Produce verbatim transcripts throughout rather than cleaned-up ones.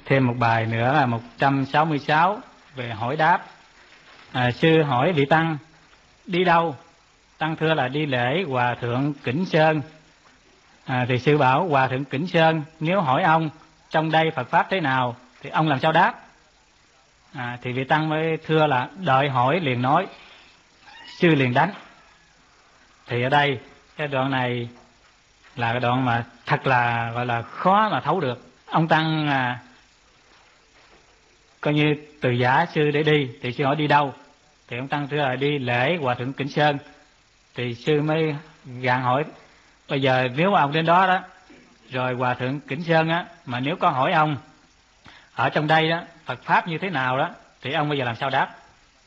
Thêm một bài nữa là một trăm sáu mươi sáu về hỏi đáp. À, sư hỏi vị tăng đi đâu? Tăng thưa là đi lễ Hòa Thượng Kỉnh Sơn. À, thì sư bảo Hòa Thượng Kỉnh Sơn, nếu hỏi ông trong đây Phật Pháp thế nào thì ông làm sao đáp? À, thì vị tăng mới thưa là đợi hỏi liền nói, sư liền đánh. Thì ở đây cái đoạn này là cái đoạn mà thật là gọi là khó mà thấu được. Ông tăng à, coi như từ giả sư để đi, thì sư hỏi đi đâu, thì ông tăng thưa là đi lễ Hòa Thượng Kỉnh Sơn. Thì sư mới gạn hỏi, bây giờ nếu mà ông đến đó đó, rồi Hòa Thượng Kỉnh Sơn á, mà nếu có hỏi ông ở trong đây đó Phật Pháp như thế nào đó, thì ông bây giờ làm sao đáp?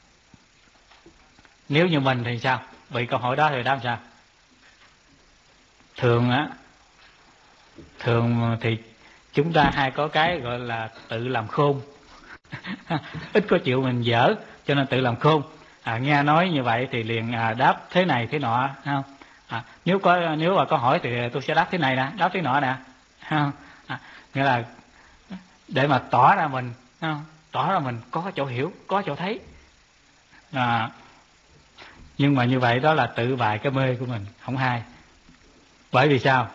Nếu như mình thì sao? Bị câu hỏi đó thì đáp sao? Thường á, thường thì chúng ta hay có cái gọi là tự làm khôn. Ít có chịu mình dở, cho nên tự làm khôn. À, nghe nói như vậy thì liền à, đáp thế này thế nọ, không? À, nếu có nếu mà có hỏi thì tôi sẽ đáp thế này nè, đáp thế nọ nè, không? À, nghĩa là để mà tỏ ra mình, không? Tỏ ra mình có chỗ hiểu, có chỗ thấy. À, nhưng mà như vậy đó là tự bại cái mê của mình, không hay. Bởi vì sao?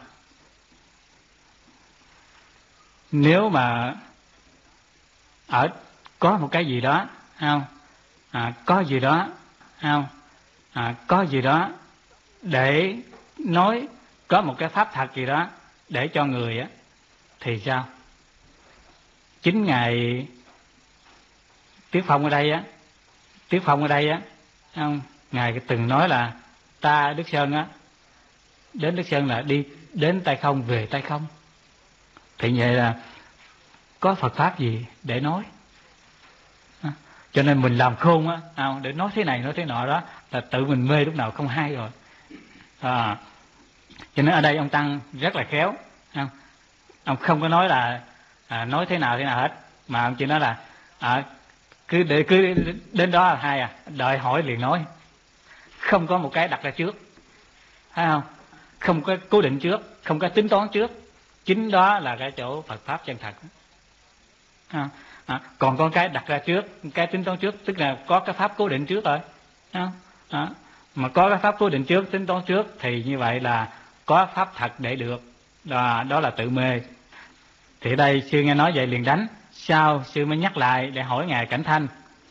Nếu mà ở có một cái gì đó, không? À, có gì đó, không? À, có gì đó để nói, có một cái pháp thật gì đó để cho người á, thì sao? Chính ngài Tiết Phong ở đây á, Tiết Phong ở đây á, không? Ngài từng nói là ta Đức Sơn á, đến Đức Sơn là đi đến tay không về tay không. Thì vậy là có Phật Pháp gì để nói. À, cho nên mình làm khôn á, không? Để nói thế này nói thế nọ đó là tự mình mê lúc nào không hay rồi. À, cho nên ở đây ông tăng rất là khéo, không? Ông không có nói là à, nói thế nào thế nào hết, mà ông chỉ nói là à, cứ để cứ đến đó là hay à, đợi hỏi liền nói, không có một cái đặt ra trước, thấy không? Không có cố định trước, không có tính toán trước. Chính đó là cái chỗ Phật Pháp chân thật. À, à, còn có cái đặt ra trước, cái tính toán trước, tức là có cái pháp cố định trước rồi. À, à, mà có cái pháp cố định trước, tính toán trước thì như vậy là có pháp thật để được. Đó, đó là tự mê. Thì ở đây sư nghe nói vậy liền đánh. Sau sư mới nhắc lại để hỏi ngài Cảnh Thanh,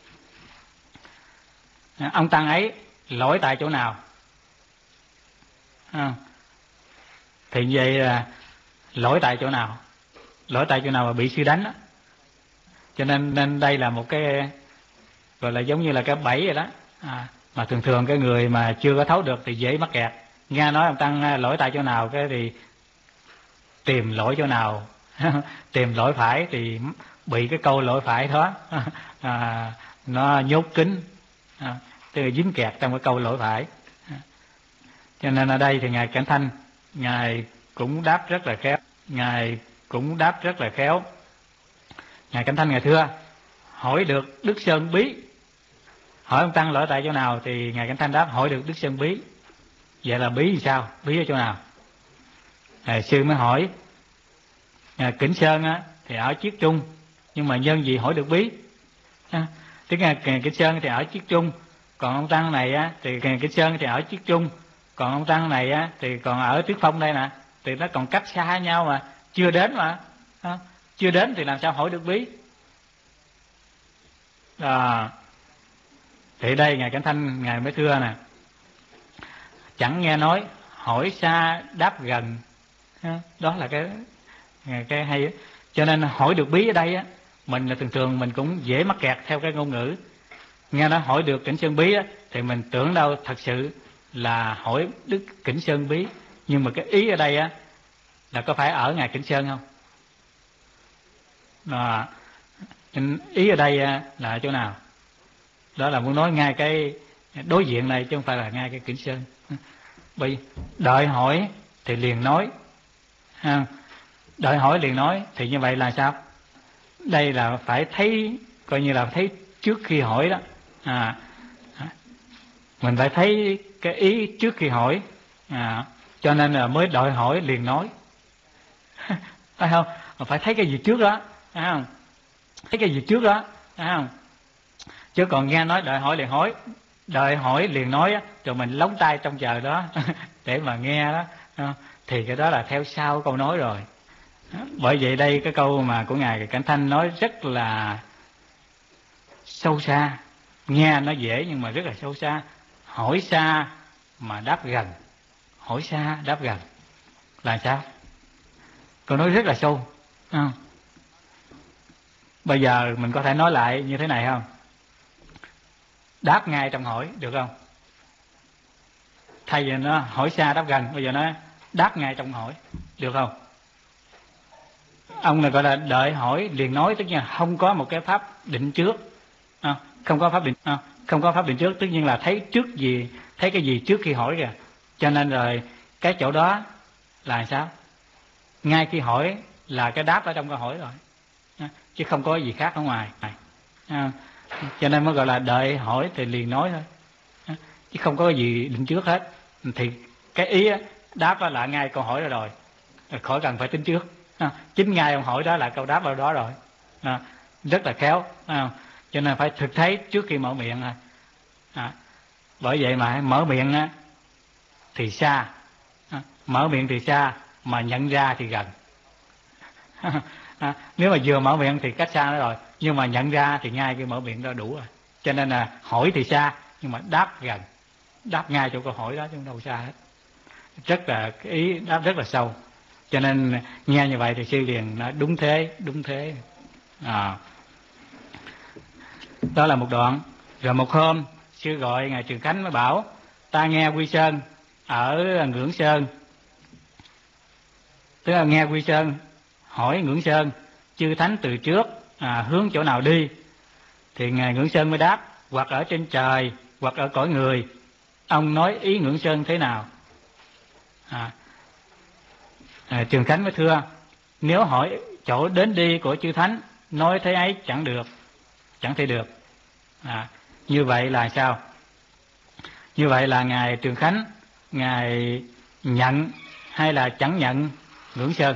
à, ông tăng ấy lỗi tại chỗ nào? À, thì vậy là lỗi tại chỗ nào? Lỗi tại chỗ nào mà bị sư đánh đó. Cho nên nên đây là một cái gọi là giống như là cái bẫy rồi đó. À, mà thường thường cái người mà chưa có thấu được thì dễ mắc kẹt. Nghe nói ông tăng lỗi tại chỗ nào cái thì tìm lỗi chỗ nào. Tìm lỗi phải thì bị cái câu lỗi phải đó à, nó nhốt kín, à, tức là dính kẹt trong cái câu lỗi phải. À, cho nên ở đây thì ngài Cảnh Thanh ngài cũng đáp rất là khéo, ngài cũng đáp rất là khéo. Ngài Cảnh Thanh ngài thưa hỏi được Đức Sơn Bí. Hỏi ông tăng lỗi tại chỗ nào thì ngài Cảnh Thanh đáp hỏi được Đức Sơn Bí. Vậy là bí thì sao? Bí ở chỗ nào? À, sư mới hỏi à, Kỉnh Sơn á, thì ở Chiết Trung, nhưng mà nhân gì hỏi được bí? À, tức là Kỉnh Sơn thì ở Chiết Trung, còn ông tăng này á, thì Kỉnh Sơn thì ở Chiết Trung, còn ông tăng này á, thì còn ở Tiết Phong đây nè, thì nó còn cách xa nhau mà, chưa đến mà, à, chưa đến thì làm sao hỏi được bí? À, thì đây ngài Cảnh Thanh ngài mới thưa nè, chẳng nghe nói hỏi xa đáp gần, đó là cái cái hay á. Cho nên hỏi được bí ở đây á, mình là thường thường mình cũng dễ mắc kẹt theo cái ngôn ngữ. Nghe nói hỏi được Kỉnh Sơn Bí á, thì mình tưởng đâu thật sự là hỏi Đức Kỉnh Sơn Bí, nhưng mà cái ý ở đây á là có phải ở ngài Kỉnh Sơn không? À, ý ở đây là ở chỗ nào? Đó là muốn nói ngay cái đối diện này chứ không phải là ngay cái Kỉnh Sơn. Bởi đợi hỏi thì liền nói, ha, đợi hỏi liền nói thì như vậy là sao? Đây là phải thấy, coi như là thấy trước khi hỏi đó. À, mình phải thấy cái ý trước khi hỏi, à, cho nên là mới đợi hỏi liền nói. Phải không? Phải thấy cái gì trước đó, phải không? thấy cái gì trước đó, thấy không? Chứ còn nghe nói đợi hỏi liền hỏi, đợi hỏi liền nói á, rồi mình lóng tay trong chờ đó để mà nghe đó, thì cái đó là theo sau câu nói rồi. Bởi vậy đây cái câu mà của Ngài Cảnh Thanh nói rất là sâu xa, nghe nó dễ nhưng mà rất là sâu xa. Hỏi xa mà đáp gần, hỏi xa đáp gần là sao? Câu nói rất là sâu. À, bây giờ mình có thể nói lại như thế này không? Đáp ngay trong hỏi được không? Thay vì nó hỏi xa đáp gần, bây giờ nó đáp ngay trong hỏi được không? Ông này gọi là đợi hỏi liền nói, tức là không có một cái pháp định trước, à, không có pháp định, à, không có pháp định trước, tất nhiên là thấy trước gì, thấy cái gì trước khi hỏi kìa. Cho nên rồi cái chỗ đó là sao? Ngay khi hỏi là cái đáp ở trong câu hỏi rồi, à, chứ không có gì khác ở ngoài. À, cho nên mới gọi là đợi hỏi thì liền nói thôi, à, chứ không có gì định trước hết. Thì cái ý á, đáp đó là ngay câu hỏi rồi rồi, khỏi cần phải tính trước. À, chính ngay ông hỏi đó là câu đáp ở đó rồi, à, rất là khéo, à, cho nên phải thực thấy trước khi mở miệng. À, bởi vậy mà mở miệng á, thì xa, à, mở miệng thì xa mà nhận ra thì gần. À, nếu mà vừa mở miệng thì cách xa nó rồi, nhưng mà nhận ra thì ngay cái mở miệng đó đủ rồi. Cho nên là hỏi thì xa nhưng mà đáp gần, đáp ngay chỗ câu hỏi đó chứ không đâu xa hết. Rất là cái ý đáp rất là sâu. Cho nên nghe như vậy thì sư liền nói đúng thế, đúng thế. À, đó là một đoạn. Rồi một hôm sư gọi ngài Trường Khánh mới bảo ta nghe Quy Sơn ở Ngưỡng Sơn, tức là nghe Quy Sơn hỏi Ngưỡng Sơn chư thánh từ trước à, hướng chỗ nào đi, thì ngài Ngưỡng Sơn mới đáp hoặc ở trên trời hoặc ở cõi người. Ông nói ý Ngưỡng Sơn thế nào? À, à, Trường Khánh mới thưa nếu hỏi chỗ đến đi của chư thánh, nói thế ấy chẳng được, chẳng thể được. À, như vậy là sao? Như vậy là ngài Trường Khánh ngài nhận hay là chẳng nhận Ngưỡng Sơn?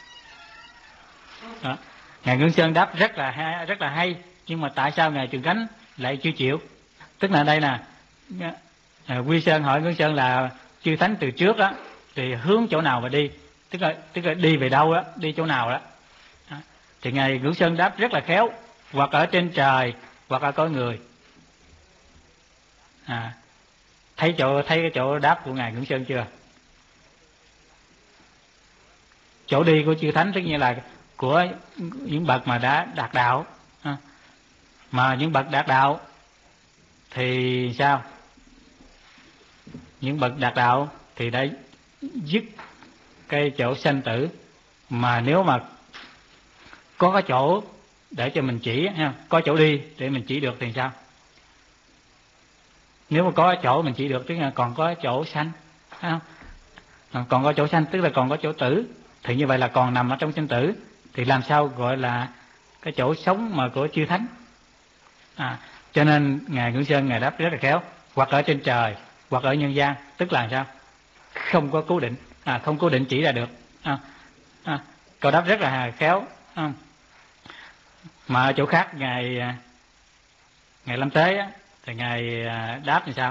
Đó. Ngài Ngưỡng Sơn đáp rất là hay, rất là hay, nhưng mà tại sao ngài Trường Khánh lại chưa chịu? Tức là đây nè, à, Quy Sơn hỏi Ngưỡng Sơn là chư thánh từ trước đó thì hướng chỗ nào mà đi, tức là tức là đi về đâu đó, đi chỗ nào đó. Đó. Thì ngài Ngưỡng Sơn đáp rất là khéo, hoặc ở trên trời hoặc ở cõi người. À, thấy chỗ thấy cái chỗ đáp của ngài Ngưỡng Sơn chưa? Chỗ đi của chư thánh tất nhiên là của những bậc mà đã đạt đạo, à, mà những bậc đạt đạo thì sao? Những bậc đạt đạo thì đã dứt cái chỗ sanh tử, mà nếu mà có cái chỗ để cho mình chỉ, có chỗ đi để mình chỉ được thì sao? Nếu mà có chỗ mình chỉ được tức là còn có chỗ sanh, không? Còn có chỗ sanh tức là còn có chỗ tử, thì như vậy là còn nằm ở trong sanh tử, thì làm sao gọi là cái chỗ sống mà của chư thánh? À, cho nên ngài Ngưỡng Sơn ngài đáp rất là khéo, hoặc ở trên trời hoặc ở nhân gian, tức là sao? Không có cố định, à, không cố định chỉ ra được. À, à, câu đáp rất là khéo. À, mà ở chỗ khác ngài ngài Lâm Tế á, thì ngài đáp như sao?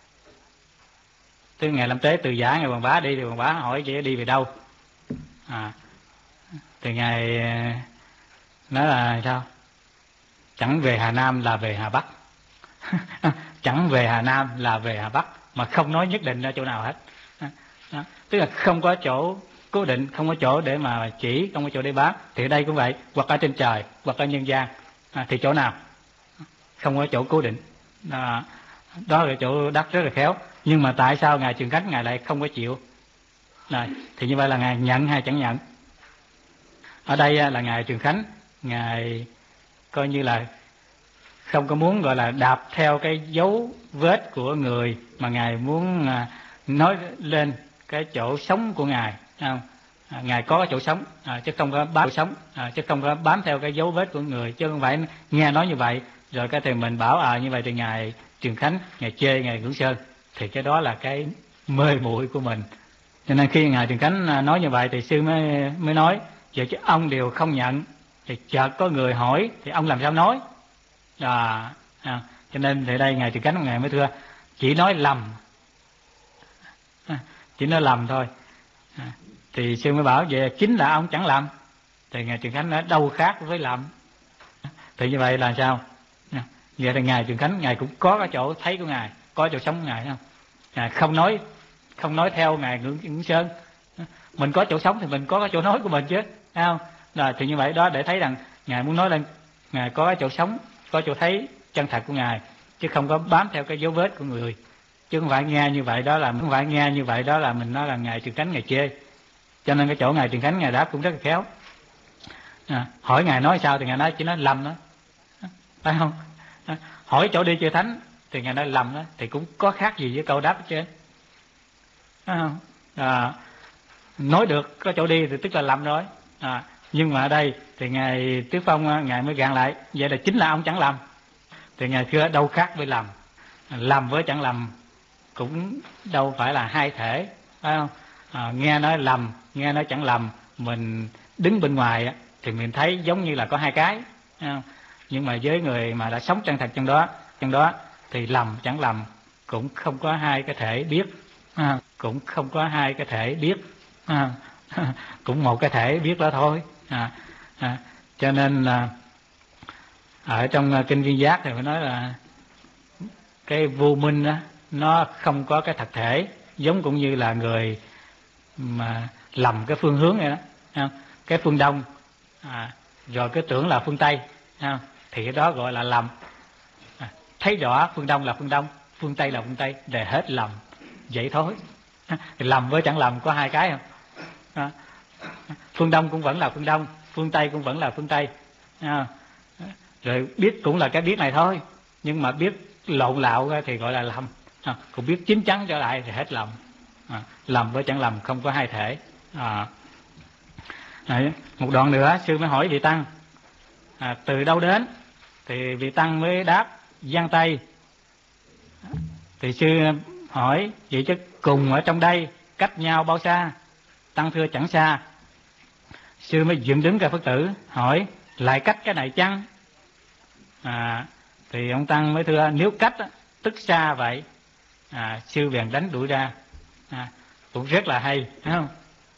Tức ngài Lâm Tế từ giả ngài Hoàng Bá đi, thì Hoàng Bá hỏi chỉ đi về đâu, à, thì ngài nói là sao? Chẳng về Hà Nam là về Hà Bắc. Chẳng về Hà Nam là về Hà Bắc, mà không nói nhất định ở chỗ nào hết. Đó. Tức là không có chỗ cố định, không có chỗ để mà chỉ, không có chỗ để bám. Thì ở đây cũng vậy, hoặc ở trên trời hoặc ở nhân gian, à, thì chỗ nào? Không có chỗ cố định. Đó, đó là chỗ đắc rất là khéo. Nhưng mà tại sao ngài Trường Khánh ngài lại không có chịu? Này, thì như vậy là ngài nhận hay chẳng nhận? Ở đây là ngài Trường Khánh ngài coi như là không có muốn gọi là đạp theo cái dấu vết của người, mà ngài muốn nói lên cái chỗ sống của ngài, không? À, ngài có cái chỗ sống, à, chứ không có bám chỗ sống, à, chứ không có bám theo cái dấu vết của người, chứ không phải nghe nói như vậy rồi cái thì mình bảo à như vậy thì ngài Trường Khánh ngài chê ngài Ngưỡng Sơn, thì cái đó là cái mê muội của mình. Cho nên khi ngài Trường Khánh nói như vậy thì sư mới mới nói vậy chứ ông đều không nhận, thì chợt có người hỏi thì ông làm sao nói. À, à, cho nên thì đây Ngài Từ Cánh Ngài mới thưa chỉ nói lầm, à, chỉ nói lầm thôi. À, thì sư mới bảo về chính là ông chẳng lầm. Thì Ngài Trường Khánh nói đâu khác với lầm. Thì như vậy là sao? À, vậy thì Ngài Trường Khánh Ngài cũng có cái chỗ thấy của Ngài, có chỗ sống của Ngài không? À, không nói không nói theo Ngài Ngưỡng Sơn. Mình có chỗ sống thì mình có cái chỗ nói của mình chứ, thấy không? Là thì như vậy đó, để thấy rằng Ngài muốn nói lên Ngài có cái chỗ sống, có chỗ thấy chân thật của Ngài, chứ không có bám theo cái dấu vết của người. Chứ không phải nghe như vậy đó là không phải nghe như vậy đó là mình nói là Ngài Trường Khánh Ngài chê. Cho nên cái chỗ Ngài Trường Khánh Ngài đáp cũng rất là khéo. À, hỏi Ngài nói sao thì Ngài nói chỉ nói lầm đó, phải không? À, hỏi chỗ đi chư thánh thì Ngài nói lầm đó, thì cũng có khác gì với câu đáp hết trơn, phải không? À, nói được có chỗ đi thì tức là lầm rồi. À, nhưng mà ở đây thì Ngài Tứ Phong Ngài mới gạn lại, vậy là chính là ông chẳng lầm. Thì Ngài thưa đâu khác với lầm, lầm với chẳng lầm cũng đâu phải là hai thể, phải không? À, nghe nói lầm, nghe nói chẳng lầm, mình đứng bên ngoài thì mình thấy giống như là có hai cái, phải không? Nhưng mà với người mà đã sống chân thật trong đó, trong đó thì lầm chẳng lầm cũng không có hai cái thể biết, à, cũng không có hai cái thể biết, à, cũng một cái thể biết đó thôi. À, à, cho nên là ở trong kinh Viên Giác thì phải nói là cái vô minh đó, nó không có cái thật thể, giống cũng như là người mà lầm cái phương hướng này đó, không? Cái phương Đông à, rồi cái tưởng là phương Tây, không? Thì cái đó gọi là lầm. À, thấy rõ phương Đông là phương Đông, phương Tây là phương Tây, để hết lầm vậy thôi. Thì lầm với chẳng lầm có hai cái không? À, phương Đông cũng vẫn là phương Đông, phương Tây cũng vẫn là phương Tây, à, rồi biết cũng là cái biết này thôi, nhưng mà biết lộn lạo thì gọi là lầm, à, cũng biết chín chắn trở lại thì hết lầm. À, lầm với chẳng lầm không có hai thể. À, đấy, một đoạn nữa sư mới hỏi vị tăng à, từ đâu đến, thì vị tăng mới đáp Giang Tây. Thì sư hỏi vậy chứ cùng ở trong đây cách nhau bao xa? Tăng thưa chẳng xa. Sư mới dựng đứng ra Phật tử hỏi lại cách cái này chăng? À, thì ông tăng mới thưa nếu cách tức xa vậy. À, sư bèn đánh đuổi ra. À, cũng rất là hay, thấy không?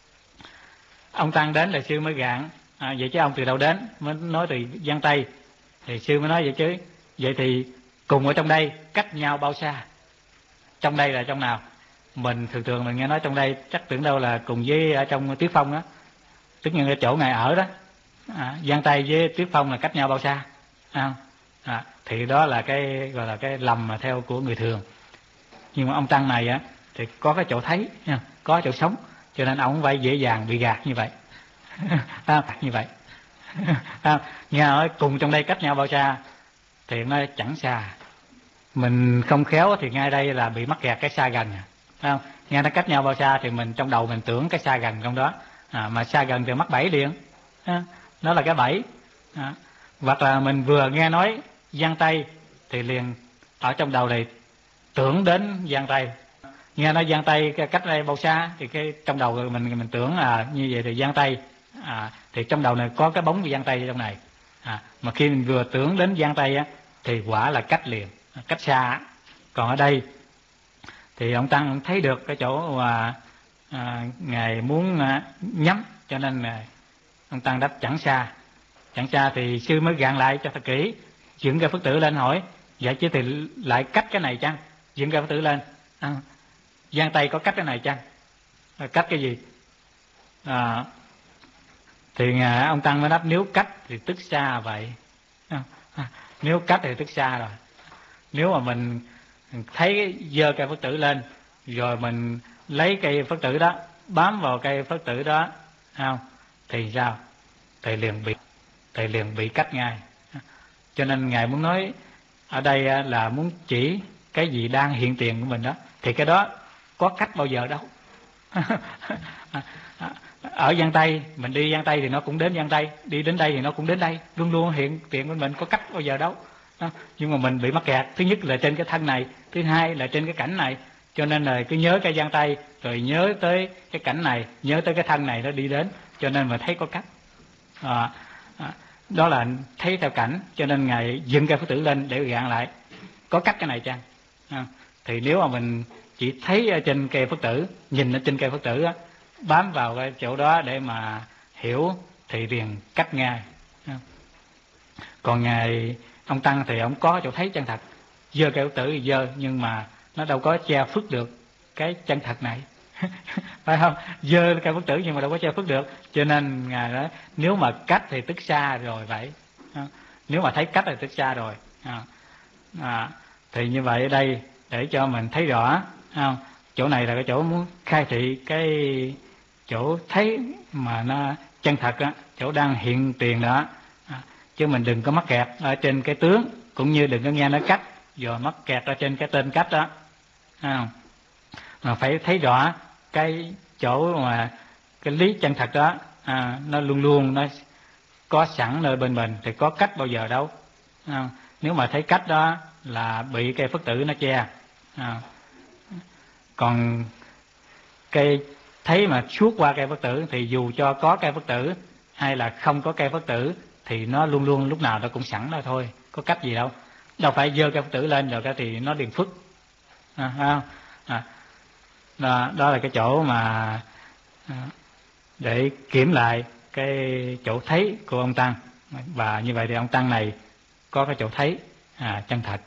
Ông tăng đến là sư mới gạn à, vậy chứ ông từ đâu đến? Mới nói từ Giang Tây. Thì sư mới nói vậy chứ vậy thì cùng ở trong đây cách nhau bao xa? Trong đây là trong nào? Mình thường thường mình nghe nói trong đây chắc tưởng đâu là cùng với ở trong Tuyết Phong đó, tức như cái chỗ ngài ở đó. À, Giang Tây với Tuyết Phong là cách nhau bao xa? À, à, thì đó là cái gọi là cái lầm mà theo của người thường. Nhưng mà ông tăng này á thì có cái chỗ thấy nha, có chỗ sống, cho nên ông phải dễ dàng bị gạt như vậy. À, như vậy. À, nghe nói cùng trong đây cách nhau bao xa thì nó chẳng xa. Mình không khéo thì ngay đây là bị mắc kẹt cái xa gần, phải không? Nghe nó cách nhau bao xa thì mình trong đầu mình tưởng cái xa gần trong đó, à, mà xa gần thì mắc bẫy liền, à, đó là cái bẫy. À, hoặc là mình vừa nghe nói Giang Tây thì liền ở trong đầu này tưởng đến Giang Tây. Nghe nói Giang Tây cách đây bao xa thì cái trong đầu mình mình tưởng là như vậy thì Giang Tây, à, thì trong đầu này có cái bóng của Giang Tây trong này. À, mà khi mình vừa tưởng đến Giang Tây á thì quả là cách liền, cách xa. Còn ở đây thì ông tăng thấy được cái chỗ mà à, ngài muốn à, nhắm, cho nên à, ông tăng đáp chẳng xa. Chẳng xa thì sư mới gạn lại cho thật kỹ, dựng cái Phật tử lên hỏi vậy chứ thì lại cách cái này chăng? Dựng cái Phật tử lên, à, Giang Tây có cách cái này chăng? À, cách cái gì? À, thì à, ông tăng mới đáp nếu cách thì tức xa vậy. À, à, nếu cách thì tức xa rồi. Nếu mà mình thấy giơ cây Phật tử lên rồi mình lấy cây Phật tử đó bám vào cây Phật tử đó, không, thì sao? Thì liền bị thì liền bị cách ngay. Cho nên ngài muốn nói ở đây là muốn chỉ cái gì đang hiện tiền của mình đó, thì cái đó có cách bao giờ đâu. Ở Giang Tây mình đi Giang Tây thì nó cũng đến Giang Tây, đi đến đây thì nó cũng đến đây, luôn luôn hiện tiền của mình, có cách bao giờ đâu. Nhưng mà mình bị mắc kẹt, thứ nhất là trên cái thân này, thứ hai là trên cái cảnh này, cho nên là cứ nhớ cái Giang Tây rồi nhớ tới cái cảnh này, nhớ tới cái thân này nó đi đến, cho nên mà thấy có cách. À, à, đó là thấy theo cảnh, cho nên ngài dựng cây Phật tử lên để gạn lại. Có cách cái này chăng? À, thì nếu mà mình chỉ thấy ở trên cây Phật tử, nhìn ở trên cây Phật tử á, bám vào cái chỗ đó để mà hiểu thì liền cách ngay. À, còn ngài ông Tăng thì ông có chỗ thấy chân thật, dơ cây Phật tử thì dơ, nhưng mà nó đâu có che phước được cái chân thật này. Phải không? Dơ cây Phật tử nhưng mà đâu có che phước được, cho nên ngài nói nếu mà cách thì tức xa rồi vậy. À, nếu mà thấy cách thì tức xa rồi. À, à, thì như vậy ở đây để cho mình thấy rõ, không? Chỗ này là cái chỗ muốn khai thị cái chỗ thấy mà nó chân thật á, chỗ đang hiện tiền đó. À, chứ mình đừng có mắc kẹt ở trên cái tướng, cũng như đừng có nghe nói cách rồi mắc kẹt ở trên cái tên cách đó. À, mà phải thấy rõ cái chỗ mà cái lý chân thật đó. À, nó luôn luôn nó có sẵn nơi bên mình, thì có cách bao giờ đâu. À, nếu mà thấy cách đó là bị cây Phật tử nó che. À, còn cây thấy mà suốt qua cây Phật tử thì dù cho có cây Phật tử hay là không có cây Phật tử thì nó luôn luôn lúc nào nó cũng sẵn đó thôi, có cách gì đâu. Đâu phải dơ cây Phật tử lên rồi cái thì nó liền phức. À, à, à, đó, đó là cái chỗ mà à, để kiểm lại cái chỗ thấy của ông Tăng. Và như vậy thì ông Tăng này có cái chỗ thấy à, chân thật.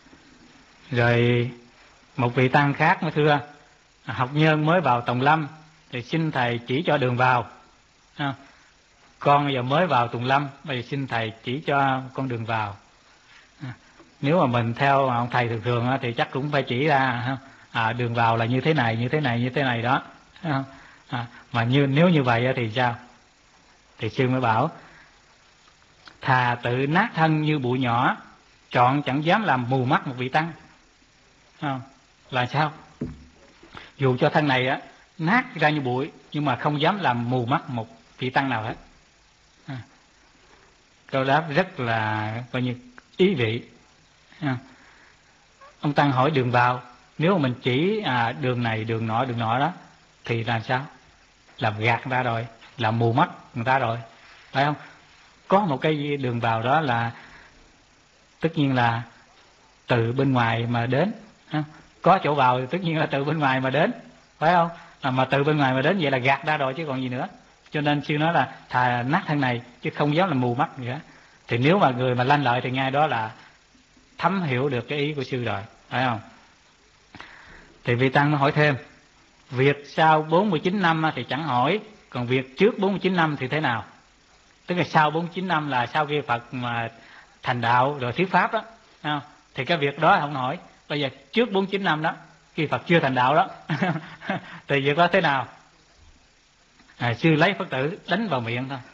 Rồi một vị Tăng khác mới thưa, học nhân mới vào Tùng Lâm thì xin thầy chỉ cho đường vào. À, con bây giờ mới vào Tùng Lâm, bây giờ xin thầy chỉ cho con đường vào. À, nếu mà mình theo ông thầy thường thường thì chắc cũng phải chỉ ra à, đường vào là như thế này, như thế này, như thế này đó. À, mà như nếu như vậy thì sao? Thì sư mới bảo thà tự nát thân như bụi nhỏ, chọn chẳng dám làm mù mắt một vị Tăng. À, là sao? Dù cho thân này á nát ra như bụi nhưng mà không dám làm mù mắt một vị Tăng nào hết. À, câu đáp rất là coi như ý vị. À, ông Tăng hỏi đường vào, nếu mà mình chỉ à, đường này đường nọ đường nọ đó thì làm sao? Làm gạt người ta rồi, làm mù mắt người ta rồi, phải không? Có một cái đường vào đó là tất nhiên là từ bên ngoài mà đến. Có chỗ vào thì tất nhiên là từ bên ngoài mà đến, phải không? À, mà từ bên ngoài mà đến vậy là gạt ra rồi chứ còn gì nữa. Cho nên sư nói là thà nát thân này chứ không dám làm mù mắt nữa. Thì nếu mà người mà lanh lợi thì ngay đó là thấm hiểu được cái ý của sư rồi, phải không? Thì vị Tăng nó hỏi thêm, việc sau bốn mươi chín năm thì chẳng hỏi, còn việc trước bốn mươi chín năm thì thế nào? Tức là sau bốn mươi chín năm là sau khi Phật mà thành đạo rồi thuyết pháp đó, không? Thì cái việc đó không hỏi. Bây giờ trước bốn mươi chín năm đó, khi Phật chưa thành đạo đó thì việc đó thế nào? À, sư lấy Phật tử đánh vào miệng thôi.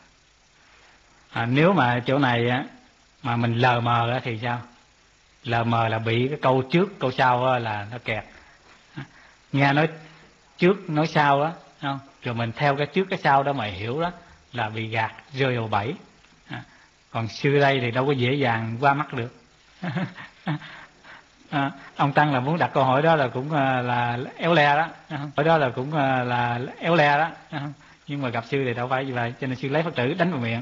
À, nếu mà chỗ này á, mà mình lờ mờ thì sao? Lờ mờ là bị cái câu trước câu sau là nó kẹt. Nghe nói trước nói sau á, không? Rồi mình theo cái trước cái sau đó mà hiểu đó là bị gạt rơi vào bẫy. À, còn sư đây thì đâu có dễ dàng qua mắt được. À, ông Tăng là muốn đặt câu hỏi đó là cũng là éo le đó, hỏi đó là cũng là éo le đó, nhưng mà gặp sư thì đâu phải như vậy, cho nên sư lấy Phật tử đánh vào miệng.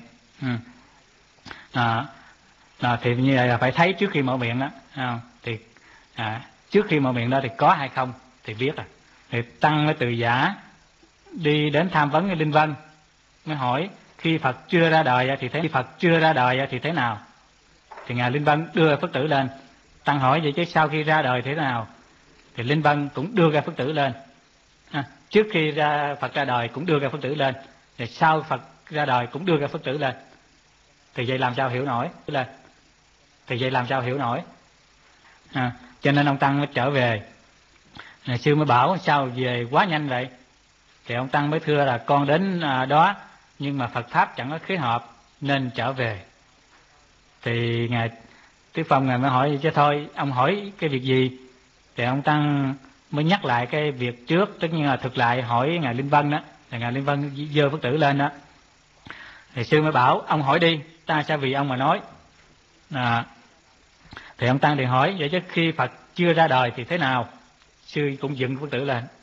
À, à, thì như vậy là phải thấy trước khi mở miệng đó. À, thì à, trước khi mở miệng đó thì có hay không thì biết à. Thì Tăng mới từ giả đi đến tham vấn với Linh Vân, mới hỏi khi Phật chưa ra đời thì thế khi Phật chưa ra đời thì thế nào? Thì ngài Linh Vân đưa Phật tử lên. Tăng hỏi vậy chứ sau khi ra đời thế nào? Thì Linh Vân cũng đưa ra Phật tử lên. À, trước khi ra Phật ra đời cũng đưa ra Phật tử lên, rồi sau Phật ra đời cũng đưa ra Phật tử lên. Thì vậy làm sao hiểu nổi lên? Thì vậy làm sao hiểu nổi? À, cho nên ông Tăng mới trở về. À, sư mới bảo sao về quá nhanh vậy? Thì ông Tăng mới thưa là con đến à, đó nhưng mà Phật pháp chẳng có khế hợp nên trở về. Thì ngài Tiếp Phong ngài mới hỏi chứ thôi ông hỏi cái việc gì? Thì ông Tăng mới nhắc lại cái việc trước, tất nhiên là thực lại hỏi ngài Linh Vân đó. Thì ngài Linh Vân dơ Phật tử lên đó. Thì sư mới bảo ông hỏi đi, ta sẽ vì ông mà nói. À, thì ông Tăng thì hỏi vậy chứ khi Phật chưa ra đời thì thế nào? Sư cũng dựng Phật tử lên.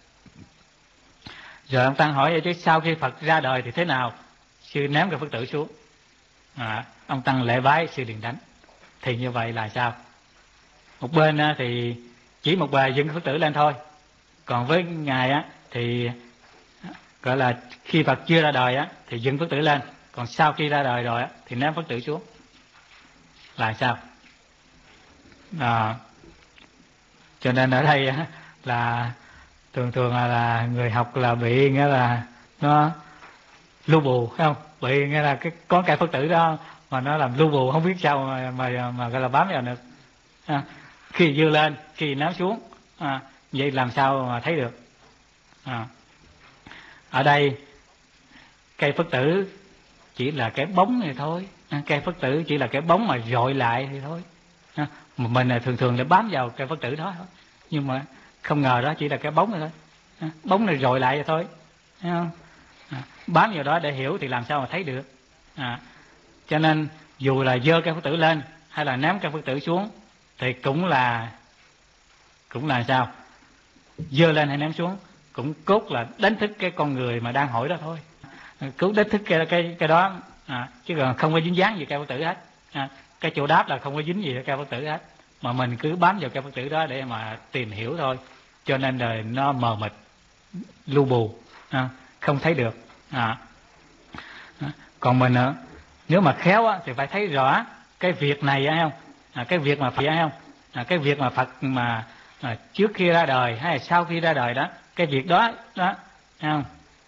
Rồi ông Tăng hỏi vậy chứ sau khi Phật ra đời thì thế nào? Sư ném cái Phật tử xuống. à, ông tăng lễ bái sư Điền Đánh. Thì như vậy là sao? Một bên thì chỉ một bài dựng Phật tử lên thôi, còn với ngài á thì gọi là khi Phật chưa ra đời á thì dựng Phật tử lên, còn sau khi ra đời rồi á thì ném Phật tử xuống. Là sao? À, cho nên ở đây á, là thường thường là, là người học là bị nghĩa là nó lưu bù, phải không? Bị nghĩa là cái có cái Phật tử đó mà nó làm lưu bù, không biết sao mà mà, mà gọi là bám vào được. À, khi dưa lên, khi ném xuống, à, vậy làm sao mà thấy được? À, ở đây cây Phật tử chỉ là cái bóng này thôi, à, cây Phật tử chỉ là cái bóng mà dội lại thì thôi. À, mà mình là thường thường để bám vào cây Phật tử đó thôi, nhưng mà không ngờ đó chỉ là cái bóng này thôi, à, bóng này dội lại vậy thôi, thấy không? À, bám vào đó để hiểu thì làm sao mà thấy được. À, cho nên dù là dơ cây Phật tử lên hay là ném cây Phật tử xuống thì cũng là cũng là sao? Dơ lên hay ném xuống cũng cốt là đánh thức cái con người mà đang hỏi đó thôi, cứu đánh thức cái cái cái đó, à, chứ còn không có dính dáng gì cây Phật tử hết. À, cái chỗ đáp là không có dính gì cây Phật tử hết, mà mình cứ bám vào cây Phật tử đó để mà tìm hiểu thôi, cho nên đời nó mờ mịt, lu bù, à, không thấy được. À, còn mình nếu mà khéo á, thì phải thấy rõ cái việc này á, không? À, cái việc mà phải không? À, cái việc mà Phật mà à, trước khi ra đời hay là sau khi ra đời đó, cái việc đó đó, không?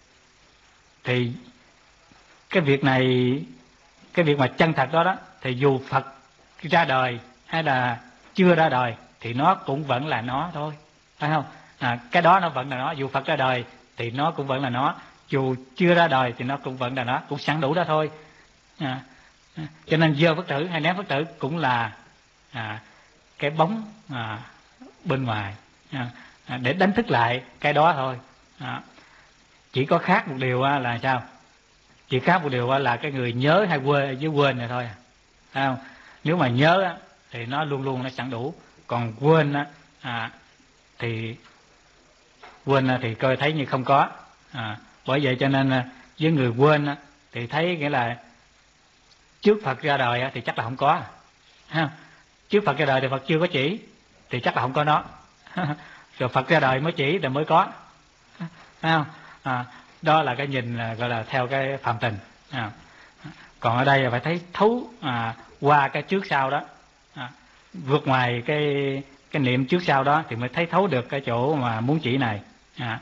Thì cái việc này, cái việc mà chân thật đó đó, thì dù Phật ra đời hay là chưa ra đời thì nó cũng vẫn là nó thôi, phải không? À, cái đó nó vẫn là nó, dù Phật ra đời thì nó cũng vẫn là nó, dù chưa ra đời thì nó cũng vẫn là nó, cũng sẵn đủ đó thôi. À, cho nên dơ Phật tử hay ném Phật tử cũng là à, cái bóng à, bên ngoài, à, à, để đánh thức lại cái đó thôi. À, chỉ có khác một điều là sao? Chỉ khác một điều là cái người nhớ hay quên với quên này thôi, phải không? Nếu mà nhớ thì nó luôn luôn nó sẵn đủ, còn quên à, thì quên thì coi thấy như không có. À, bởi vậy cho nên với người quên thì thấy nghĩa là trước Phật ra đời thì chắc là không có, ha. Trước Phật ra đời thì Phật chưa có chỉ thì chắc là không có nó. Rồi Phật ra đời mới chỉ thì mới có, phải không? À, đó là cái nhìn gọi là theo cái phàm tình. À, còn ở đây là phải thấy thấu à, qua cái trước sau đó, à, vượt ngoài cái cái niệm trước sau đó thì mới thấy thấu được cái chỗ mà muốn chỉ này. À,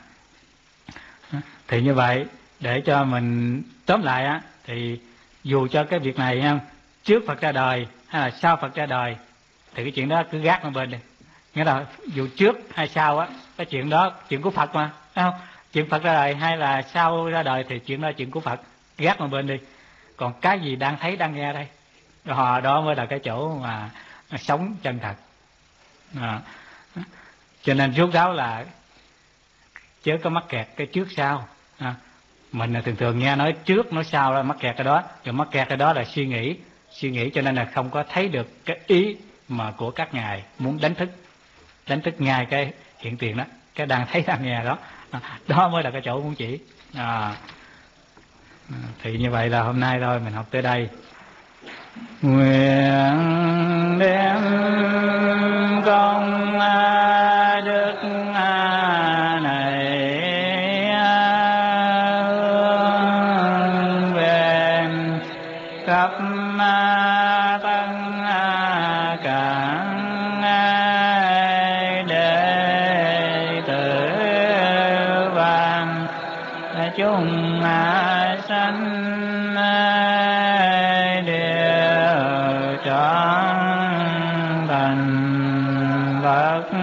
thì như vậy để cho mình tóm lại á, thì dù cho cái việc này ha, trước Phật ra đời hay là sau Phật ra đời thì cái chuyện đó cứ gác một bên đi. Nghĩa là dù trước hay sau á, cái chuyện đó chuyện của Phật mà, phải không? Chuyện Phật ra đời hay là sau ra đời thì chuyện đó chuyện của Phật, gác một bên đi. Còn cái gì đang thấy đang nghe đây, đó, đó mới là cái chỗ mà sống chân thật. À, cho nên rốt ráo là chớ có mắc kẹt cái trước sau. À, mình là thường thường nghe nói trước nói sau là mắc kẹt cái đó, rồi mắc kẹt cái đó là suy nghĩ, suy nghĩ cho nên là không có thấy được cái ý mà của các ngài muốn đánh thức, đánh thức ngay cái hiện tiền đó, cái đang thấy đang nghe đó, à, đó mới là cái chỗ muốn chỉ. À, thì như vậy là hôm nay thôi mình học tới đây. Nguyện đem công đức này hướng về khắp tất cả đệ tử và chúng sanh đều trọn thành Phật